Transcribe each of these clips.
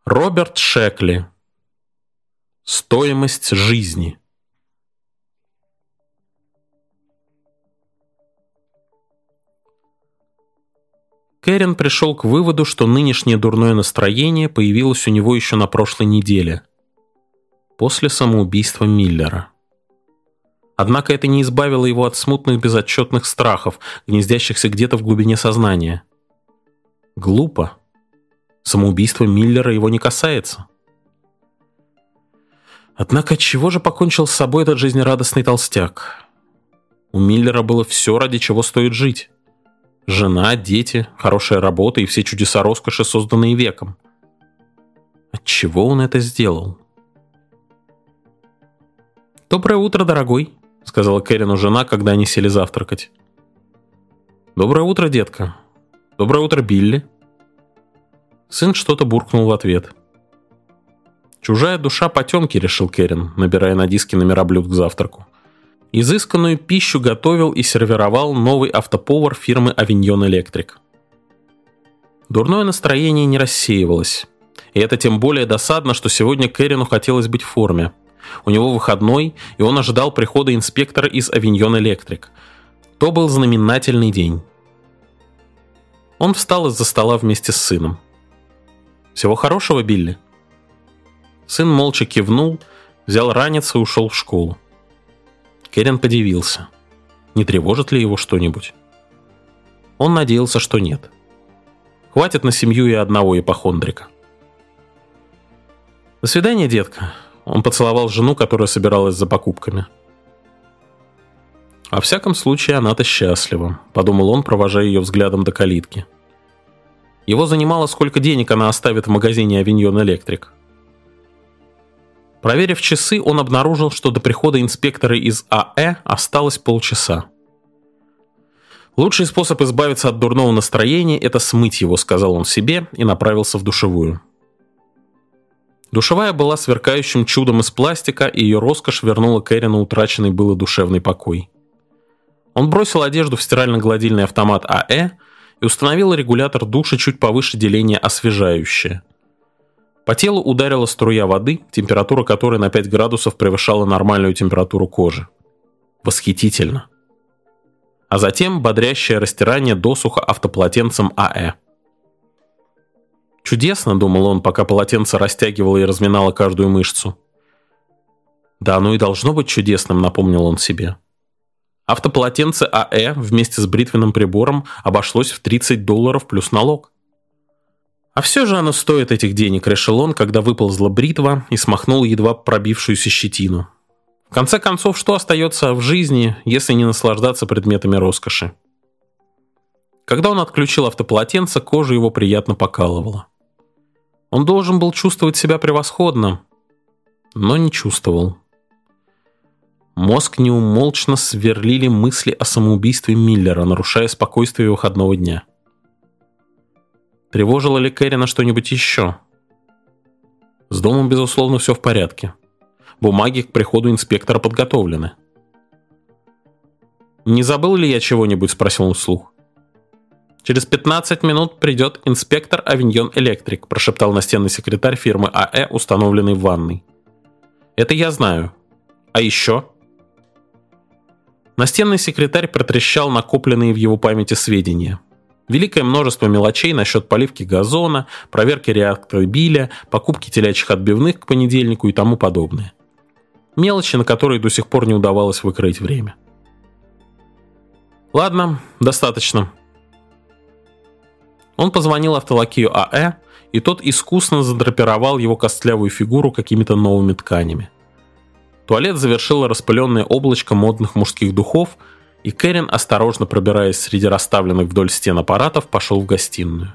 Роберт Шекли. Стоимость жизни. Кэрин пришел к выводу, что нынешнее дурное настроение появилось у него еще на прошлой неделе, после самоубийства Миллера. Однако это не избавило его от смутных безотчетных страхов, гнездящихся где-то в глубине сознания. Глупо. Самоубийство Миллера его не касается. Однако чего же покончил с собой этот жизнерадостный толстяк? У Миллера было все, ради чего стоит жить. Жена, дети, хорошая работа и все чудеса роскоши, созданные веком. Отчего он это сделал? «Доброе утро, дорогой», — сказала Кэрину жена, когда они сели завтракать. «Доброе утро, детка. Доброе утро, Билли». Сын что-то буркнул в ответ. «Чужая душа потемки», — решил Кэрин, набирая на диске номера блюд к завтраку. Изысканную пищу готовил и сервировал новый автоповар фирмы Avignon Electric. Дурное настроение не рассеивалось. И это тем более досадно, что сегодня Кэрину хотелось быть в форме. У него выходной, и он ожидал прихода инспектора из Avignon Electric. То был знаменательный день. Он встал из-за стола вместе с сыном. «Всего хорошего, Билли?» Сын молча кивнул, взял ранец и ушел в школу. Кэрин подивился. Не тревожит ли его что-нибудь? Он надеялся, что нет. Хватит на семью и одного ипохондрика. «До свидания, детка». Он поцеловал жену, которая собиралась за покупками. «Во всяком случае, она-то счастлива», — подумал он, провожая ее взглядом до калитки. Его занимало, сколько денег она оставит в магазине Avignon Electric. Проверив часы, он обнаружил, что до прихода инспектора из АЭ осталось полчаса. «Лучший способ избавиться от дурного настроения – это смыть его», – сказал он себе и направился в душевую. Душевая была сверкающим чудом из пластика, и ее роскошь вернула Кэрину утраченный было душевный покой. Он бросил одежду в стирально-гладильный автомат АЭ и установил регулятор душа чуть повыше деления «освежающее». По телу ударила струя воды, температура которой на 5 градусов превышала нормальную температуру кожи. Восхитительно. А затем бодрящее растирание досуха автополотенцем АЭ. Чудесно, думал он, пока полотенце растягивало и разминало каждую мышцу. Да, оно и должно быть чудесным, напомнил он себе. Автополотенце АЭ вместе с бритвенным прибором обошлось в $30 плюс налог. А все же оно стоит этих денег, решил он, когда выползла бритва и смахнул едва пробившуюся щетину. В конце концов, что остается в жизни, если не наслаждаться предметами роскоши? Когда он отключил автополотенце, кожа его приятно покалывала. Он должен был чувствовать себя превосходно, но не чувствовал. Мозг неумолчно сверлили мысли о самоубийстве Миллера, нарушая спокойствие выходного дня. Тревожило ли Кэрина что-нибудь еще? С домом, безусловно, все в порядке. Бумаги к приходу инспектора подготовлены. «Не забыл ли я чего-нибудь?» – спросил он вслух. «Через 15 минут придет инспектор Avignon Electric», – прошептал настенный секретарь фирмы АЭ, установленный в ванной. «Это я знаю. А еще?» Настенный секретарь протрещал накопленные в его памяти сведения. Великое множество мелочей насчет поливки газона, проверки реактора Билля, покупки телячьих отбивных к понедельнику и тому подобное. Мелочи, на которые до сих пор не удавалось выкроить время. Ладно, достаточно. Он позвонил автолакею АЭ, и тот искусно задрапировал его костлявую фигуру какими-то новыми тканями. Туалет завершило распыленное облачко модных мужских духов, и Кэрин, осторожно пробираясь среди расставленных вдоль стен аппаратов, пошел в гостиную.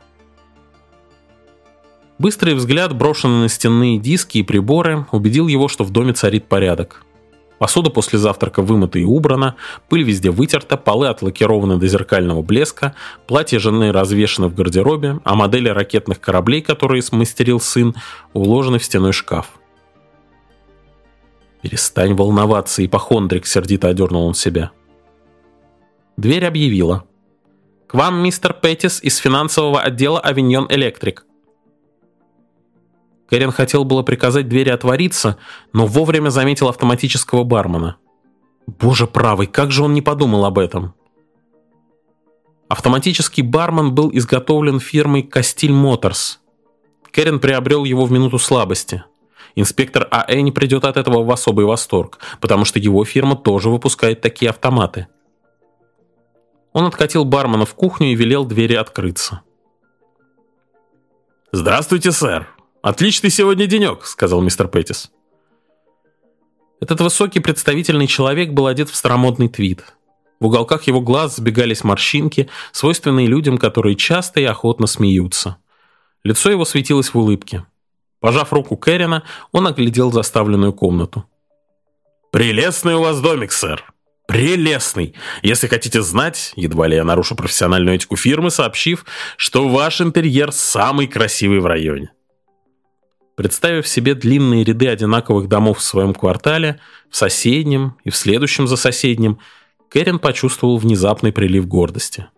Быстрый взгляд, брошенный на стенные диски и приборы, убедил его, что в доме царит порядок. Посуда после завтрака вымыта и убрана, пыль везде вытерта, полы отлакированы до зеркального блеска, платья жены развешаны в гардеробе, а модели ракетных кораблей, которые смастерил сын, уложены в стенной шкаф. «Перестань волноваться, ипохондрик», — сердито одернул он себя. Дверь объявила: «К вам мистер Петтис из финансового отдела Avignon Electric». Кэрин хотел было приказать двери отвориться, но вовремя заметил автоматического бармена. Боже правый, как же он не подумал об этом? Автоматический бармен был изготовлен фирмой Castile Motors. Кэрин приобрел его в минуту слабости. Инспектор АЭ не придет от этого в особый восторг, потому что его фирма тоже выпускает такие автоматы. Он откатил бармена в кухню и велел двери открыться. «Здравствуйте, сэр. Отличный сегодня денек», — сказал мистер Петтис. Этот высокий представительный человек был одет в старомодный твид. В уголках его глаз сбегались морщинки, свойственные людям, которые часто и охотно смеются. Лицо его светилось в улыбке. Пожав руку Кэрина, он оглядел заставленную комнату. «Прелестный у вас домик, сэр. Прелестный. Если хотите знать, едва ли я нарушу профессиональную этику фирмы, сообщив, что ваш интерьер самый красивый в районе». Представив себе длинные ряды одинаковых домов в своем квартале, в соседнем и в следующем за соседним, Кэрин почувствовал внезапный прилив гордости.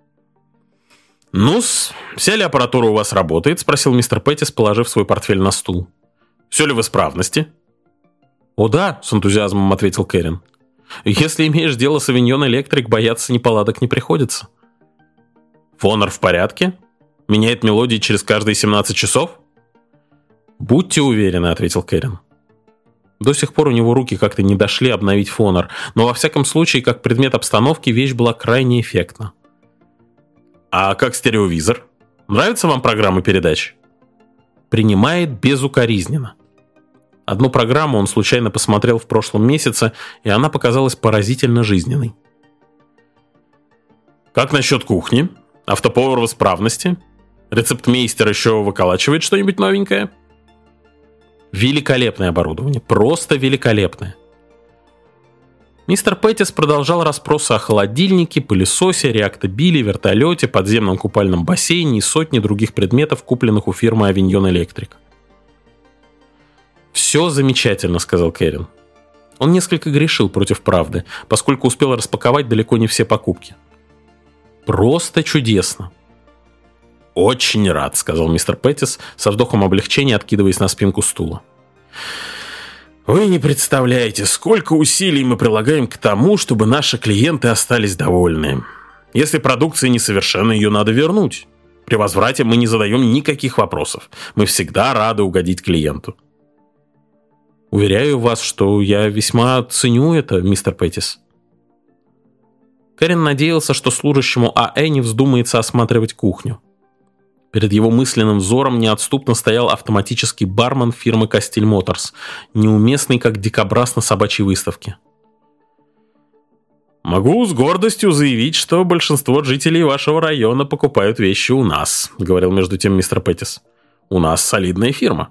«Ну-с, вся ли аппаратура у вас работает?» — спросил мистер Петтис, положив свой портфель на стул. «Все ли в исправности?» «О да», — с энтузиазмом ответил Кэрин. «Если имеешь дело с Авиньон Электрик, бояться неполадок не приходится». «Фонер в порядке? Меняет мелодии через каждые 17 часов?» «Будьте уверены», — ответил Кэрин. До сих пор у него руки как-то не дошли обновить фонер, но во всяком случае, как предмет обстановки, вещь была крайне эффектна. «А как стереовизор? Нравятся вам программы передач?» «Принимает безукоризненно». Одну программу он случайно посмотрел в прошлом месяце, и она показалась поразительно жизненной. «Как насчет кухни? Автоповар в исправности? Рецептмейстер еще выколачивает что-нибудь новенькое?» «Великолепное оборудование, просто великолепное». Мистер Петтис продолжал расспросы о холодильнике, пылесосе, реактобиле, вертолете, подземном купальном бассейне и сотне других предметов, купленных у фирмы Авиньон Электрик. «Все замечательно», — сказал Кэрин. Он несколько грешил против правды, поскольку успел распаковать далеко не все покупки. «Просто чудесно». «Очень рад», — сказал мистер Петтис, со вздохом облегчения откидываясь на спинку стула. «Вы не представляете, сколько усилий мы прилагаем к тому, чтобы наши клиенты остались довольны. Если продукция несовершенна, ее надо вернуть. При возврате мы не задаем никаких вопросов. Мы всегда рады угодить клиенту». «Уверяю вас, что я весьма ценю это, мистер Петтис». Кэрин надеялся, что служащему АЭ не вздумается осматривать кухню. Перед его мысленным взором неотступно стоял автоматический бармен фирмы Castile Motors, неуместный, как дикобраз на собачьей выставке. «Могу с гордостью заявить, что большинство жителей вашего района покупают вещи у нас», — говорил между тем мистер Петтис. «У нас солидная фирма».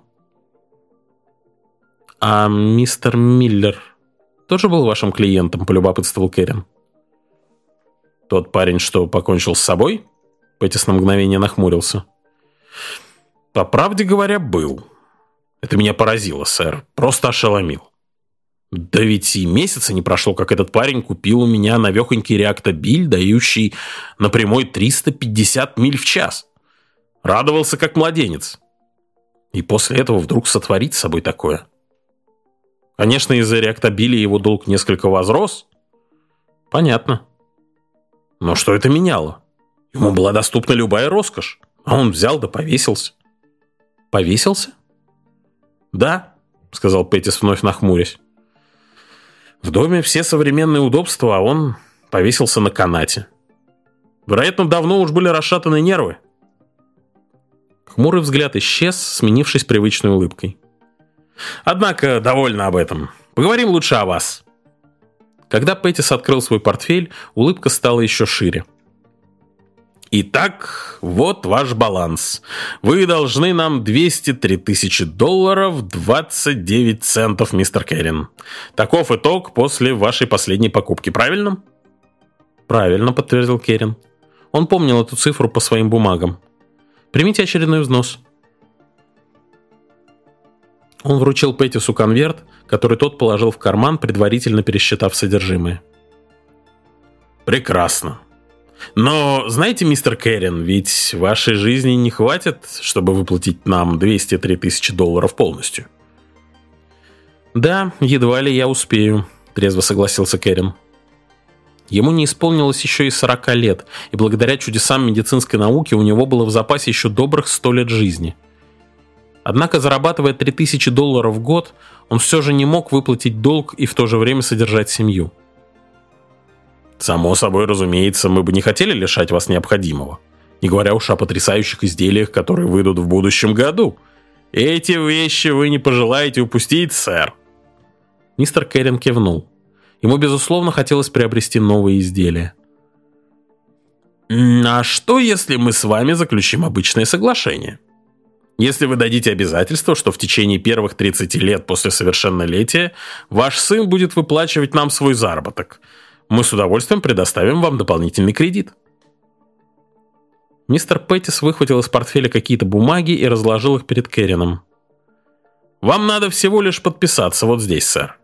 «А мистер Миллер тоже был вашим клиентом?» — полюбопытствовал Кэрин. «Тот парень, что покончил с собой?» — Петтис на мгновение нахмурился. «По правде говоря, был. Это меня поразило, сэр. Просто ошеломил. Да ведь и месяца не прошло, как этот парень купил у меня навехонький реактобиль, дающий на прямой 350 миль в час. Радовался, как младенец. И после этого вдруг сотворить с собой такое. Конечно, из-за реактобиля его долг несколько возрос. Понятно. Но что это меняло? Ему была доступна любая роскошь. А он взял да повесился». «Повесился?» «Да», — сказал Петтис, вновь нахмурясь. «В доме все современные удобства, а он повесился на канате. Вероятно, давно уж были расшатаны нервы». Хмурый взгляд исчез, сменившись привычной улыбкой. «Однако, довольно об этом. Поговорим лучше о вас». Когда Петтис открыл свой портфель, улыбка стала еще шире. «Итак, вот ваш баланс. Вы должны нам $203 тысячи 29 центов, мистер Кэрин. Таков итог после вашей последней покупки, правильно?» «Правильно», — подтвердил Кэрин. Он помнил эту цифру по своим бумагам. «Примите очередной взнос». Он вручил Петтису конверт, который тот положил в карман, предварительно пересчитав содержимое. «Прекрасно. Но, знаете, мистер Керрин, ведь вашей жизни не хватит, чтобы выплатить нам 203 тысячи долларов полностью. Да, едва ли я успею, трезво согласился Керрин. Ему не исполнилось еще и 40 лет, и благодаря чудесам медицинской науки у него было в запасе еще добрых 100 лет жизни. Однако, зарабатывая 3000 долларов в год, он все же не мог выплатить долг и в то же время содержать семью. Само собой, разумеется, мы бы не хотели лишать вас необходимого, не говоря уж о потрясающих изделиях, которые выйдут в будущем году. Эти вещи вы не пожелаете упустить, сэр. Мистер Керрин кивнул. Ему, безусловно, хотелось приобрести новые изделия. А что, если мы с вами заключим обычное соглашение? Если вы дадите обязательство, что в течение первых 30 лет после совершеннолетия ваш сын будет выплачивать нам свой заработок, мы с удовольствием предоставим вам дополнительный кредит. Мистер Петтис выхватил из портфеля какие-то бумаги и разложил их перед Керрином. Вам надо всего лишь подписаться вот здесь, сэр.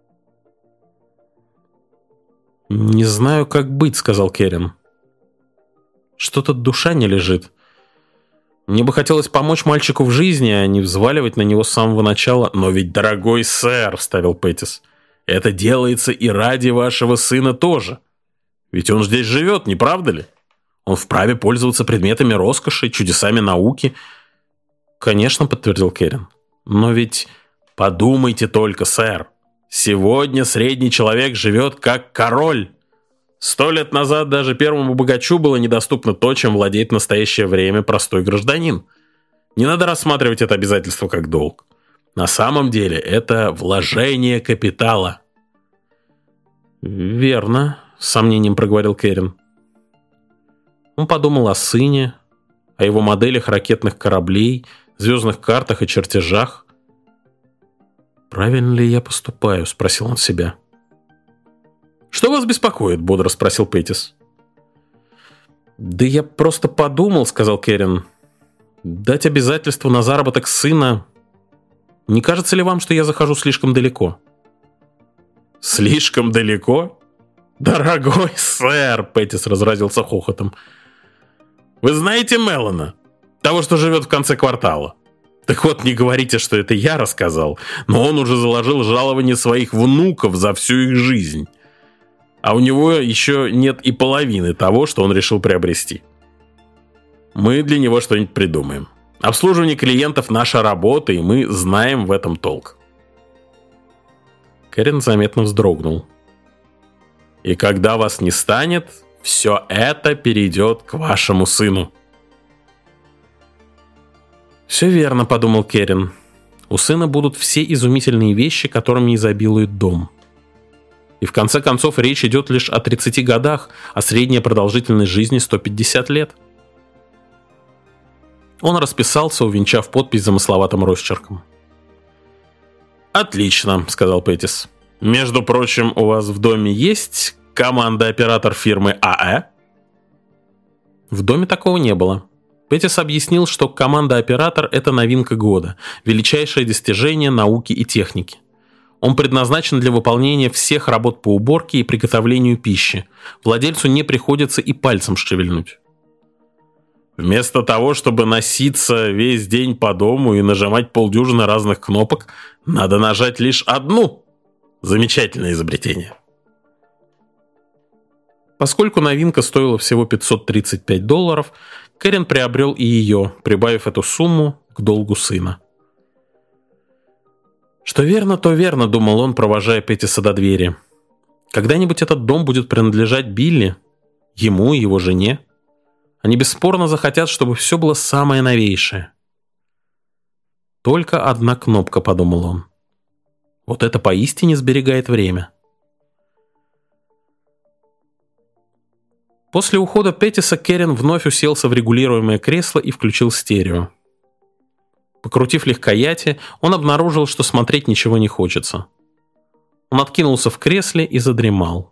«Не знаю, как быть», — сказал Керрин. «Что-то душа не лежит. Мне бы хотелось помочь мальчику в жизни, а не взваливать на него с самого начала». «Но ведь, дорогой сэр», — вставил Петтис, — «это делается и ради вашего сына тоже. Ведь он здесь живет, не правда ли? Он вправе пользоваться предметами роскоши, чудесами науки». «Конечно», — подтвердил Керрин. «Но ведь подумайте только, сэр. Сегодня средний человек живет как король. 100 лет назад даже первому богачу было недоступно то, чем владеет в настоящее время простой гражданин. Не надо рассматривать это обязательство как долг. На самом деле это вложение капитала». «Верно», — с сомнением проговорил Керрин. Он подумал о сыне, о его моделях ракетных кораблей, звездных картах и чертежах. «Правильно ли я поступаю?» — спросил он себя. «Что вас беспокоит?» — бодро спросил Петтис. «Да я просто подумал», — сказал Керрин. «Дать обязательство на заработок сына. Не кажется ли вам, что я захожу слишком далеко?» «Слишком далеко? Дорогой сэр!» — Петтис разразился хохотом. «Вы знаете Мелана, того, что живет в конце квартала? Так вот, не говорите, что это я рассказал, но он уже заложил жалование своих внуков за всю их жизнь. А у него еще нет и половины того, что он решил приобрести. Мы для него что-нибудь придумаем. Обслуживание клиентов – наша работа, и мы знаем в этом толк». Керрин заметно вздрогнул. «И когда вас не станет, все это перейдет к вашему сыну». «Все верно», — подумал Керрин. «У сына будут все изумительные вещи, которыми изобилует дом». И в конце концов речь идет лишь о 30 годах, а средняя продолжительность жизни 150 лет. Он расписался, увенчав подпись замысловатым росчерком. «Отлично», — сказал Петтис. «Между прочим, у вас в доме есть команда-оператор фирмы АЭ?» В доме такого не было. Петтис объяснил, что команда-оператор – это новинка года, величайшее достижение науки и техники. Он предназначен для выполнения всех работ по уборке и приготовлению пищи. Владельцу не приходится и пальцем шевельнуть. Вместо того, чтобы носиться весь день по дому и нажимать полдюжины разных кнопок, надо нажать лишь одну. Замечательное изобретение. Поскольку новинка стоила всего $535, Керрин приобрел и ее, прибавив эту сумму к долгу сына. «Что верно, то верно», — думал он, провожая Петтиса до двери. «Когда-нибудь этот дом будет принадлежать Билли, ему и его жене. Они бесспорно захотят, чтобы все было самое новейшее». «Только одна кнопка», — подумал он. «Вот это поистине сберегает время». После ухода Петтиса Керрин вновь уселся в регулируемое кресло и включил стерео. Покрутив легкояти, он обнаружил, что смотреть ничего не хочется. Он откинулся в кресле и задремал.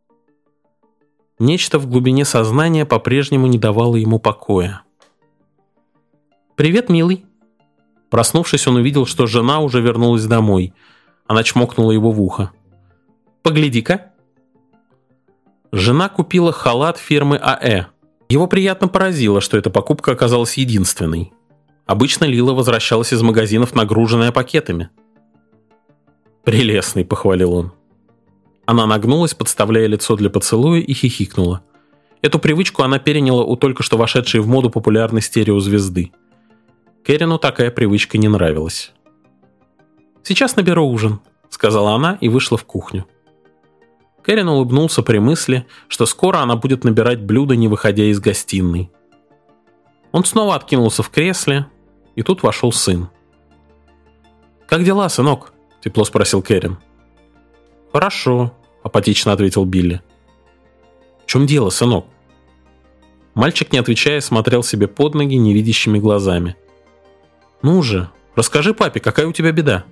Нечто в глубине сознания по-прежнему не давало ему покоя. «Привет, милый». Проснувшись, он увидел, что жена уже вернулась домой. Она чмокнула его в ухо. «Погляди-ка». Жена купила халат фирмы АЭ. Его приятно поразило, что эта покупка оказалась единственной. Обычно Лила возвращалась из магазинов, нагруженная пакетами. «Прелестный», — похвалил он. Она нагнулась, подставляя лицо для поцелуя, и хихикнула. Эту привычку она переняла у только что вошедшей в моду популярной стереозвезды. Кэрину такая привычка не нравилась. «Сейчас наберу ужин», — сказала она и вышла в кухню. Кэрин улыбнулся при мысли, что скоро она будет набирать блюда, не выходя из гостиной. Он снова откинулся в кресле, и тут вошел сын. «Как дела, сынок?» — тепло спросил Кэрин. «Хорошо», — апатично ответил Билли. «В чем дело, сынок?» Мальчик, не отвечая, смотрел себе под ноги невидящими глазами. «Ну же, расскажи папе, какая у тебя беда?»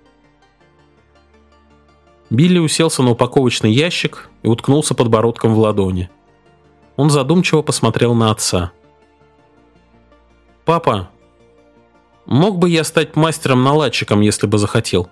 Билли уселся на упаковочный ящик и уткнулся подбородком в ладони. Он задумчиво посмотрел на отца. «Папа, мог бы я стать мастером-наладчиком, если бы захотел?»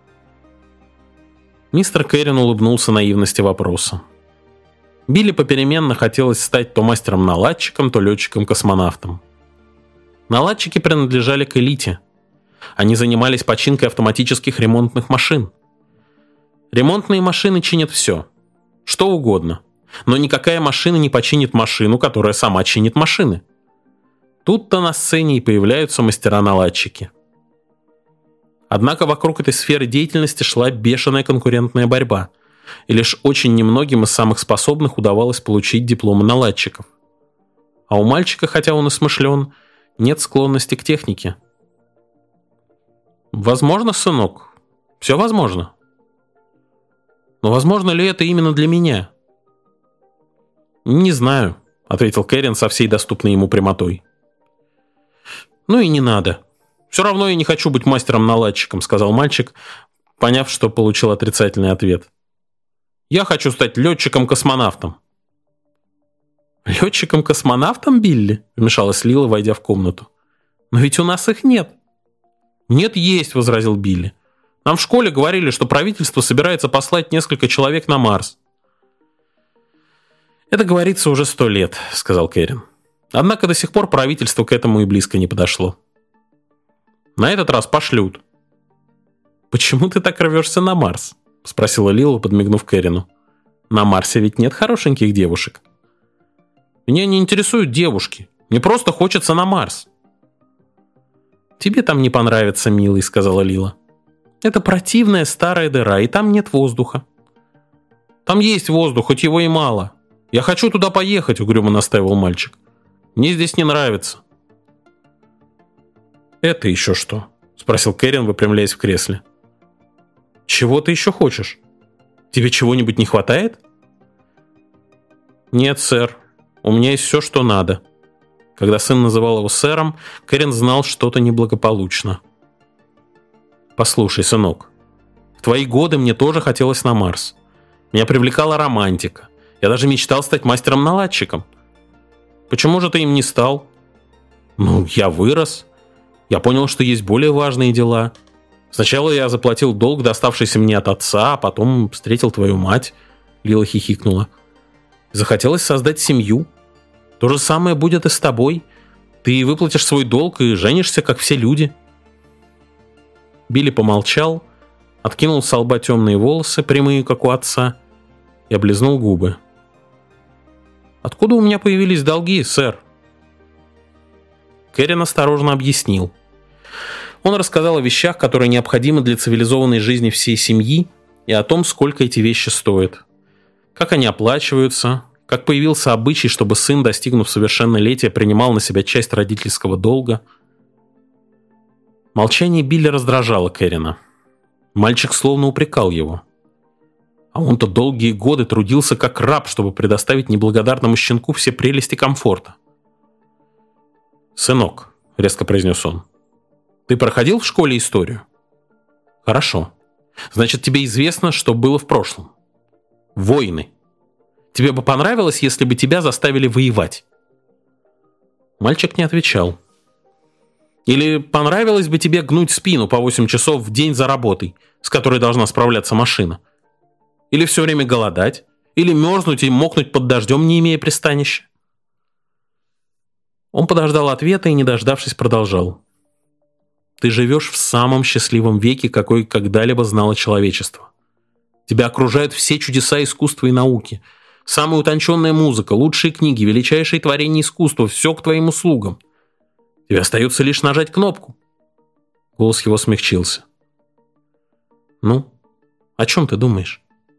Мистер Кэрин улыбнулся наивности вопроса. Билли попеременно хотелось стать то мастером-наладчиком, то летчиком-космонавтом. Наладчики принадлежали к элите. Они занимались починкой автоматических ремонтных машин. Ремонтные машины чинят все. Что угодно. Но никакая машина не починит машину, которая сама чинит машины. Тут-то на сцене и появляются мастера-наладчики. Однако вокруг этой сферы деятельности шла бешеная конкурентная борьба, и лишь очень немногим из самых способных удавалось получить дипломы наладчиков. А у мальчика, хотя он и смышлен, нет склонности к технике. «Возможно, сынок, все возможно. Но возможно ли это именно для меня?» «Не знаю», — ответил Кэрин со всей доступной ему прямотой. «Ну и не надо. Все равно я не хочу быть мастером-наладчиком», — сказал мальчик, поняв, что получил отрицательный ответ. «Я хочу стать летчиком-космонавтом». «Летчиком-космонавтом, Билли?» — вмешалась Лила, войдя в комнату. «Но ведь у нас их нет». «Нет, есть», — возразил Билли. «Нам в школе говорили, что правительство собирается послать несколько человек на Марс». «Это говорится уже 100 лет», — сказал Кэрин. «Однако до сих пор правительство к этому и близко не подошло. На этот раз пошлют». «Почему ты так рвешься на Марс?» — спросила Лила, подмигнув Кэрину. «На Марсе ведь нет хорошеньких девушек». «Меня не интересуют девушки. Мне просто хочется на Марс». «Тебе там не понравится, милый», — сказала Лила. «Это противная старая дыра, и там нет воздуха». «Там есть воздух, хоть его и мало. Я хочу туда поехать», — угрюмо настаивал мальчик. «Мне здесь не нравится». «Это еще что?» — спросил Кэрин, выпрямляясь в кресле. «Чего ты еще хочешь? Тебе чего-нибудь не хватает?» «Нет, сэр. У меня есть все, что надо». Когда сын называл его сэром, Кэрин знал что-то неблагополучно. «Послушай, сынок, в твои годы мне тоже хотелось на Марс. Меня привлекала романтика. Я даже мечтал стать мастером-наладчиком. Почему же ты им не стал?» «Ну, я вырос. Я понял, что есть более важные дела. Сначала я заплатил долг, доставшийся мне от отца, а потом встретил твою мать», — Лила хихикнула. «Захотелось создать семью. То же самое будет и с тобой. Ты выплатишь свой долг и женишься, как все люди». Билли помолчал, откинул со лба темные волосы, прямые, как у отца, и облизнул губы. «Откуда у меня появились долги, сэр?» Кэрин осторожно объяснил. Он рассказал о вещах, которые необходимы для цивилизованной жизни всей семьи, и о том, сколько эти вещи стоят. Как они оплачиваются, как появился обычай, чтобы сын, достигнув совершеннолетия, принимал на себя часть родительского долга. Молчание Билли раздражало Кэрина. Мальчик словно упрекал его. А он-то долгие годы трудился как раб, чтобы предоставить неблагодарному щенку все прелести комфорта. «Сынок», — резко произнес он, — «ты проходил в школе историю?» «Хорошо. Значит, тебе известно, что было в прошлом. Войны. Тебе бы понравилось, если бы тебя заставили воевать?» Мальчик не отвечал. «Или понравилось бы тебе гнуть спину по 8 часов в день за работой, с которой должна справляться машина? Или все время голодать? Или мерзнуть и мокнуть под дождем, не имея пристанища? Он подождал ответа и, не дождавшись, продолжал. Ты живешь в самом счастливом веке, какой когда-либо знало человечество. Тебя окружают все чудеса искусства и науки. Самая утонченная музыка, лучшие книги, величайшие творения искусства – все к твоим услугам. Тебе остается лишь нажать кнопку. Голос его смягчился. Ну, о чем ты думаешь?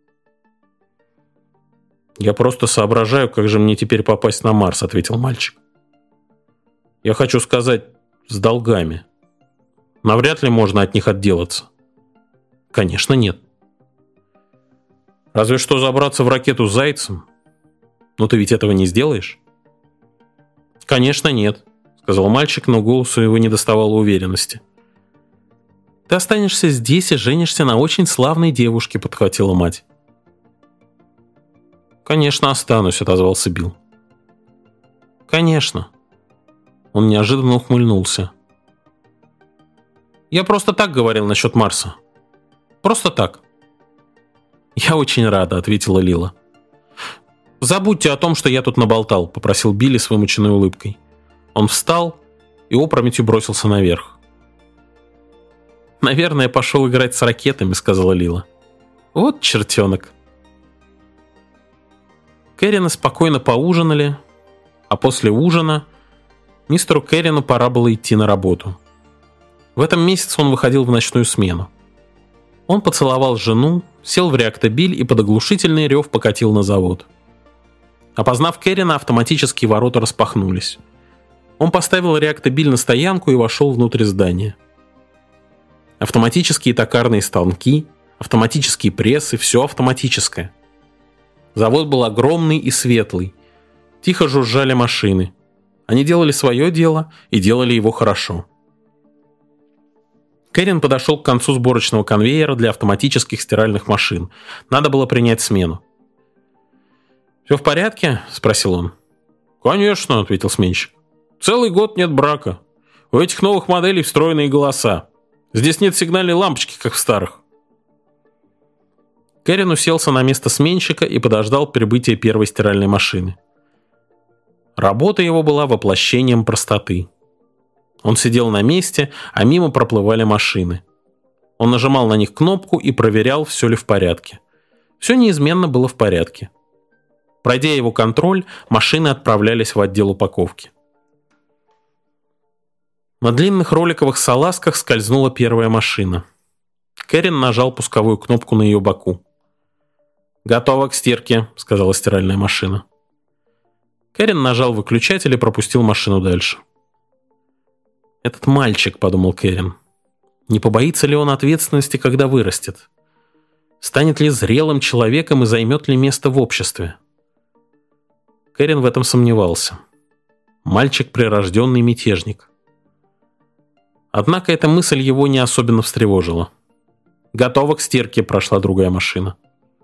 Я просто соображаю, как же мне теперь попасть на Марс, ответил мальчик. Я хочу сказать, с долгами. Навряд ли можно от них отделаться. Конечно, нет. Разве что забраться в ракету с зайцем. Но ты ведь этого не сделаешь? Конечно, нет, сказал мальчик, но голосу его не доставало уверенности. Ты останешься здесь и женишься на очень славной девушке, подхватила мать. Конечно, останусь, отозвался Билл. Конечно. Он неожиданно ухмыльнулся. Я просто так говорил насчет Марса. Просто так. Я очень рада, ответила Лила. Забудьте о том, что я тут наболтал, попросил Билли с вымученной улыбкой. Он встал и опрометью бросился наверх. Наверное, пошел играть с ракетами, сказала Лила. Вот чертенок. Кэррины спокойно поужинали, а после ужина мистеру Кэррину пора было идти на работу. В этом месяце он выходил в ночную смену. Он поцеловал жену, сел в реактобиль и под оглушительный рев покатил на завод. Опознав Кэррина, автоматические ворота распахнулись. Он поставил реактобиль на стоянку и вошел внутрь здания. Автоматические токарные станки, автоматические прессы, все автоматическое. Завод был огромный и светлый. Тихо жужжали машины. Они делали свое дело и делали его хорошо. Кэррин подошел к концу сборочного конвейера для автоматических стиральных машин. Надо было принять смену. «Все в порядке?» – спросил он. «Конечно», – ответил сменщик. «Целый год нет брака. У этих новых моделей встроенные голоса. Здесь нет сигнальной лампочки, как в старых». Кэррин уселся на место сменщика и подождал прибытия первой стиральной машины. Работа его была воплощением простоты. Он сидел на месте, а мимо проплывали машины. Он нажимал на них кнопку и проверял, все ли в порядке. Все неизменно было в порядке. Пройдя его контроль, машины отправлялись в отдел упаковки. На длинных роликовых салазках скользнула первая машина. Кэррин нажал пусковую кнопку на ее боку. «Готово к стирке», — сказала стиральная машина. Кэррин нажал выключатель и пропустил машину дальше. «Этот мальчик», — подумал Кэррин, — «не побоится ли он ответственности, когда вырастет? Станет ли зрелым человеком и займет ли место в обществе?» Кэррин в этом сомневался. Мальчик — прирожденный мятежник. Однако эта мысль его не особенно встревожила. «Готово к стирке», — прошла другая машина.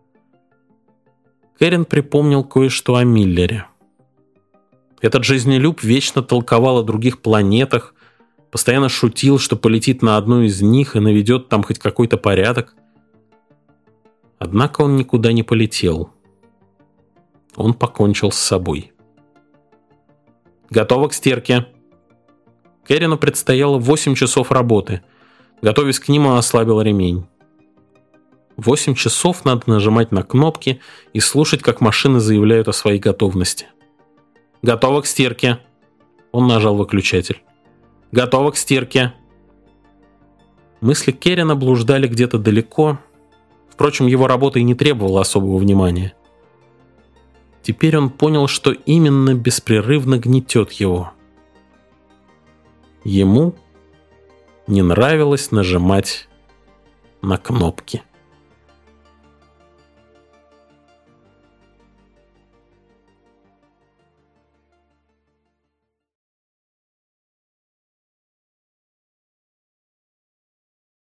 Кэррин припомнил кое-что о Миллере. Этот жизнелюб вечно толковал о других планетах, постоянно шутил, что полетит на одну из них и наведет там хоть какой-то порядок. Однако он никуда не полетел. Он покончил с собой. «Готово к стирке». Кэррину предстояло 8 часов работы. Готовясь к ним, он ослабил ремень. 8 часов надо нажимать на кнопки и слушать, как машины заявляют о своей готовности. «Готово к стирке». Он нажал выключатель. «Готово к стирке». Мысли Кэррина блуждали где-то далеко. Впрочем, его работа и не требовала особого внимания. Теперь он понял, что именно беспрерывно гнетет его. Ему не нравилось нажимать на кнопки.